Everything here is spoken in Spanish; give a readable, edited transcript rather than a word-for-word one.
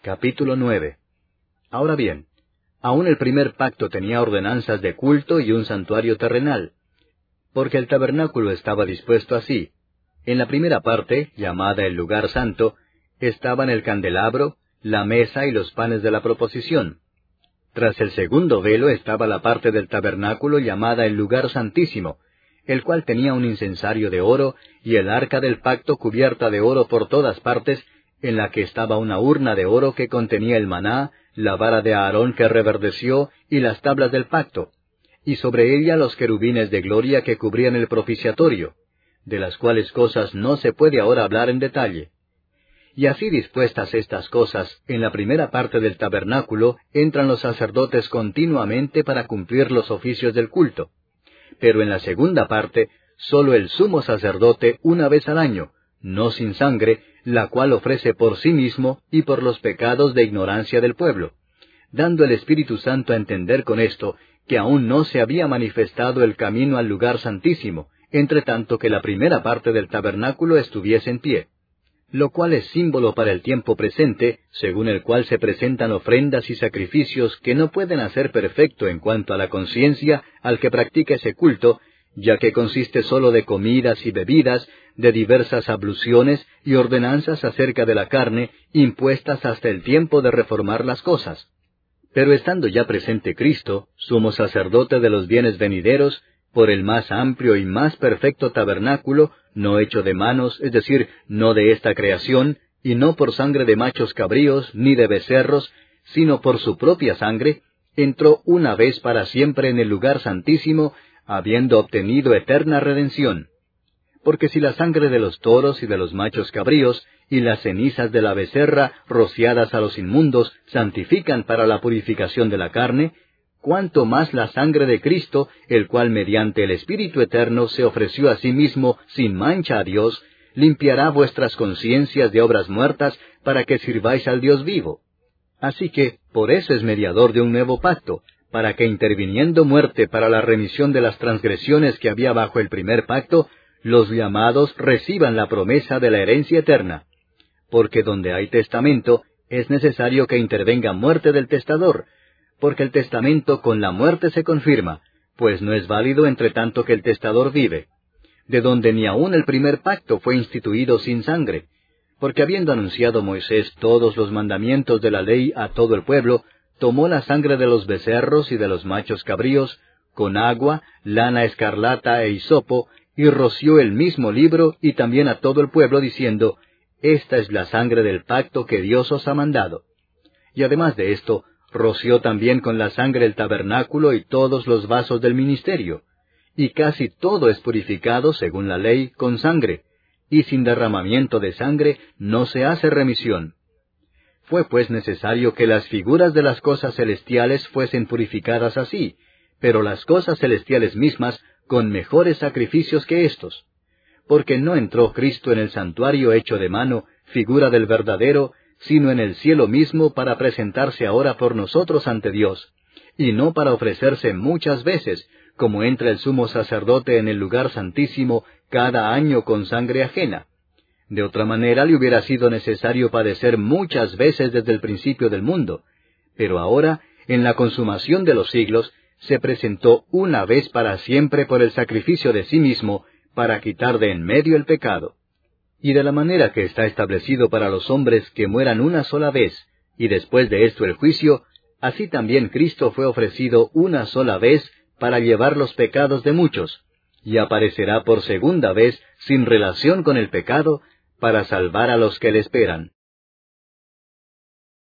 Capítulo 9. Ahora bien, aún el primer pacto tenía ordenanzas de culto y un santuario terrenal, porque el tabernáculo estaba dispuesto así. En la primera parte, llamada el lugar santo, estaban el candelabro, la mesa y los panes de la proposición. Tras el segundo velo estaba la parte del tabernáculo llamada el lugar santísimo, el cual tenía un incensario de oro y el arca del pacto cubierta de oro por todas partes, en la que estaba una urna de oro que contenía el maná, la vara de Aarón que reverdeció y las tablas del pacto, y sobre ella los querubines de gloria que cubrían el propiciatorio, de las cuales cosas no se puede ahora hablar en detalle. Y así dispuestas estas cosas, en la primera parte del tabernáculo entran los sacerdotes continuamente para cumplir los oficios del culto. Pero en la segunda parte, sólo el sumo sacerdote una vez al año, no sin sangre, la cual ofrece por sí mismo y por los pecados de ignorancia del pueblo, dando el Espíritu Santo a entender con esto que aún no se había manifestado el camino al lugar santísimo, entre tanto que la primera parte del tabernáculo estuviese en pie, lo cual es símbolo para el tiempo presente, según el cual se presentan ofrendas y sacrificios que no pueden hacer perfecto en cuanto a la conciencia al que practica ese culto, ya que consiste sólo de comidas y bebidas, de diversas abluciones y ordenanzas acerca de la carne, impuestas hasta el tiempo de reformar las cosas. Pero estando ya presente Cristo, sumo sacerdote de los bienes venideros, por el más amplio y más perfecto tabernáculo, no hecho de manos, es decir, no de esta creación, y no por sangre de machos cabríos, ni de becerros, sino por su propia sangre, entró una vez para siempre en el lugar santísimo, habiendo obtenido eterna redención. Porque si la sangre de los toros y de los machos cabríos, y las cenizas de la becerra, rociadas a los inmundos, santifican para la purificación de la carne, cuánto más la sangre de Cristo, el cual mediante el Espíritu Eterno se ofreció a sí mismo sin mancha a Dios, limpiará vuestras conciencias de obras muertas para que sirváis al Dios vivo. Así que, por eso es mediador de un nuevo pacto, para que interviniendo muerte para la remisión de las transgresiones que había bajo el primer pacto, los llamados reciban la promesa de la herencia eterna. Porque donde hay testamento, es necesario que intervenga muerte del testador, porque el testamento con la muerte se confirma, pues no es válido entre tanto que el testador vive, de donde ni aun el primer pacto fue instituido sin sangre, porque habiendo anunciado Moisés todos los mandamientos de la ley a todo el pueblo, tomó la sangre de los becerros y de los machos cabríos, con agua, lana escarlata e hisopo, y roció el mismo libro y también a todo el pueblo, diciendo, Esta es la sangre del pacto que Dios os ha mandado. Y además de esto, roció también con la sangre el tabernáculo y todos los vasos del ministerio, y casi todo es purificado, según la ley, con sangre, y sin derramamiento de sangre no se hace remisión. Fue pues necesario que las figuras de las cosas celestiales fuesen purificadas así, pero las cosas celestiales mismas con mejores sacrificios que éstos. Porque no entró Cristo en el santuario hecho de mano, figura del verdadero, sino en el cielo mismo para presentarse ahora por nosotros ante Dios, y no para ofrecerse muchas veces, como entra el sumo sacerdote en el lugar santísimo cada año con sangre ajena. De otra manera le hubiera sido necesario padecer muchas veces desde el principio del mundo, pero ahora, en la consumación de los siglos, se presentó una vez para siempre por el sacrificio de sí mismo, para quitar de en medio el pecado. Y de la manera que está establecido para los hombres que mueran una sola vez, y después de esto el juicio, así también Cristo fue ofrecido una sola vez para llevar los pecados de muchos, y aparecerá por segunda vez sin relación con el pecado, para salvar a los que le esperan.